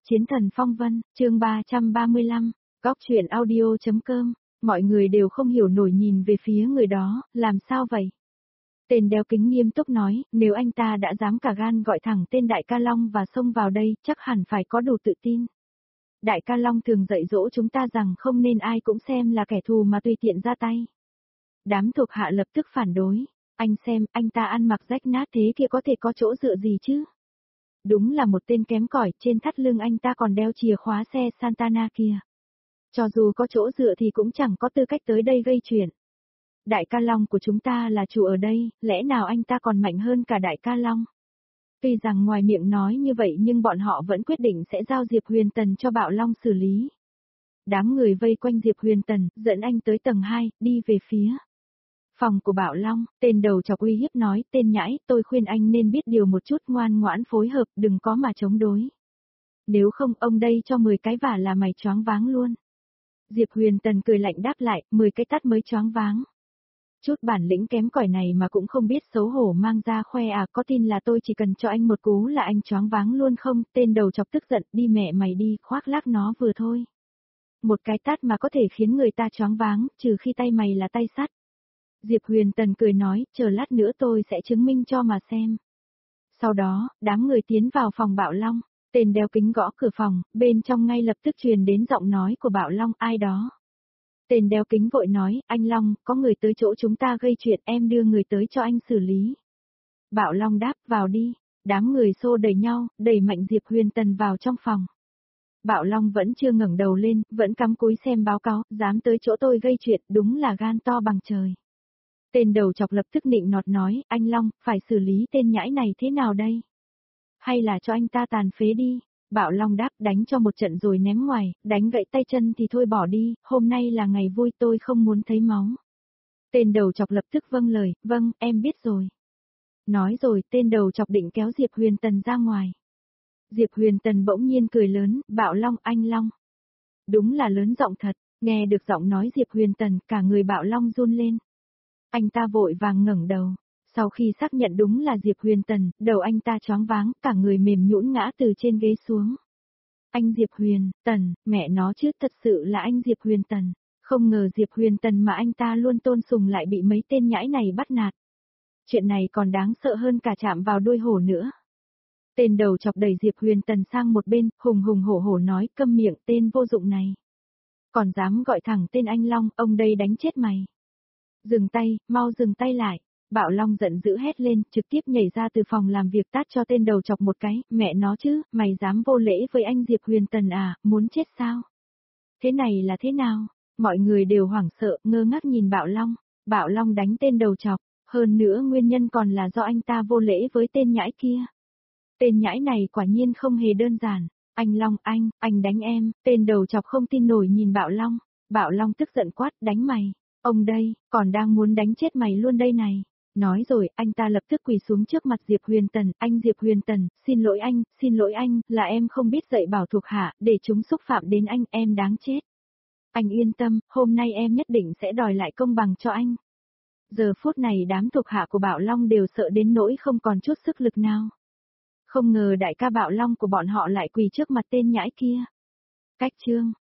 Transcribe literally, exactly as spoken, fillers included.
Chiến thần phong vân, chương ba trăm ba mươi lăm, Góc truyện audio.com, mọi người đều không hiểu nổi nhìn về phía người đó, làm sao vậy? Tên đeo kính nghiêm túc nói, nếu anh ta đã dám cả gan gọi thẳng tên Đại Ca Long và xông vào đây, chắc hẳn phải có đủ tự tin. Đại Ca Long thường dạy dỗ chúng ta rằng không nên ai cũng xem là kẻ thù mà tùy tiện ra tay. Đám thuộc hạ lập tức phản đối, anh xem, anh ta ăn mặc rách nát thế kia có thể có chỗ dựa gì chứ? Đúng là một tên kém cỏi, trên thắt lưng anh ta còn đeo chìa khóa xe Santana kia. Cho dù có chỗ dựa thì cũng chẳng có tư cách tới đây gây chuyện. Đại Ca Long của chúng ta là chủ ở đây, lẽ nào anh ta còn mạnh hơn cả Đại Ca Long? Tuy rằng ngoài miệng nói như vậy nhưng bọn họ vẫn quyết định sẽ giao Diệp Huyền Tần cho Bạo Long xử lý. Đám người vây quanh Diệp Huyền Tần, dẫn anh tới tầng hai, đi về phía phòng của Bạo Long. Tên đầu chọc uy hiếp nói, tên nhãi, tôi khuyên anh nên biết điều một chút, ngoan ngoãn phối hợp, đừng có mà chống đối. Nếu không ông đây cho mười cái vả là mày choáng váng luôn. Diệp Huyền Tần cười lạnh đáp lại, mười cái tát mới choáng váng. Chút bản lĩnh kém cỏi này mà cũng không biết xấu hổ mang ra khoe à, có tin là tôi chỉ cần cho anh một cú là anh choáng váng luôn không? Tên đầu chọc tức giận, đi mẹ mày đi, khoác lác nó vừa thôi. Một cái tát mà có thể khiến người ta choáng váng, trừ khi tay mày là tay sắt. Diệp Huyền Tần cười nói, chờ lát nữa tôi sẽ chứng minh cho mà xem. Sau đó, đám người tiến vào phòng Bạo Long, tên đeo kính gõ cửa phòng, bên trong ngay lập tức truyền đến giọng nói của Bạo Long, ai đó. Tên đeo kính vội nói, anh Long, có người tới chỗ chúng ta gây chuyện, em đưa người tới cho anh xử lý. Bạo Long đáp, vào đi, đám người xô đẩy nhau, đẩy mạnh Diệp Huyền Tần vào trong phòng. Bạo Long vẫn chưa ngẩng đầu lên, vẫn cắm cúi xem báo cáo, dám tới chỗ tôi gây chuyện, đúng là gan to bằng trời. Tên đầu chọc lập tức nịnh nọt nói, anh Long, phải xử lý tên nhãi này thế nào đây? Hay là cho anh ta tàn phế đi? Bạo Long đáp, đánh cho một trận rồi ném ngoài, đánh gãy tay chân thì thôi bỏ đi, hôm nay là ngày vui tôi không muốn thấy máu. Tên đầu chọc lập tức vâng lời, vâng, em biết rồi. Nói rồi, tên đầu chọc định kéo Diệp Huyền Tần ra ngoài. Diệp Huyền Tần bỗng nhiên cười lớn, Bạo Long, anh Long. Đúng là lớn giọng thật, nghe được giọng nói Diệp Huyền Tần, cả người Bạo Long run lên. Anh ta vội vàng ngẩng đầu. Sau khi xác nhận đúng là Diệp Huyền Tần, đầu anh ta choáng váng, cả người mềm nhũn ngã từ trên ghế xuống. Anh Diệp Huyền Tần, mẹ nó chứ, thật sự là anh Diệp Huyền Tần. Không ngờ Diệp Huyền Tần mà anh ta luôn tôn sùng lại bị mấy tên nhãi này bắt nạt. Chuyện này còn đáng sợ hơn cả chạm vào đuôi hổ nữa. Tên đầu chọc đẩy Diệp Huyền Tần sang một bên, hùng hùng hổ hổ nói, câm miệng, tên vô dụng này. Còn dám gọi thẳng tên anh Long, ông đây đánh chết mày. Dừng tay, mau dừng tay lại. Bạo Long giận dữ hét lên, trực tiếp nhảy ra từ phòng làm việc tát cho tên đầu chọc một cái, mẹ nó chứ, mày dám vô lễ với anh Diệp Huyền Tần à, muốn chết sao? Thế này là thế nào? Mọi người đều hoảng sợ, ngơ ngác nhìn Bạo Long. Bạo Long đánh tên đầu chọc, hơn nữa nguyên nhân còn là do anh ta vô lễ với tên nhãi kia. Tên nhãi này quả nhiên không hề đơn giản. Anh Long, anh, anh đánh em, tên đầu chọc không tin nổi nhìn Bạo Long. Bạo Long tức giận quát, đánh mày. Ông đây, còn đang muốn đánh chết mày luôn đây này. Nói rồi, anh ta lập tức quỳ xuống trước mặt Diệp Huyền Tần, anh Diệp Huyền Tần, xin lỗi anh, xin lỗi anh, là em không biết dạy bảo thuộc hạ, để chúng xúc phạm đến anh, em đáng chết. Anh yên tâm, hôm nay em nhất định sẽ đòi lại công bằng cho anh. Giờ phút này đám thuộc hạ của Bạo Long đều sợ đến nỗi không còn chút sức lực nào. Không ngờ đại ca Bạo Long của bọn họ lại quỳ trước mặt tên nhãi kia. Cách chương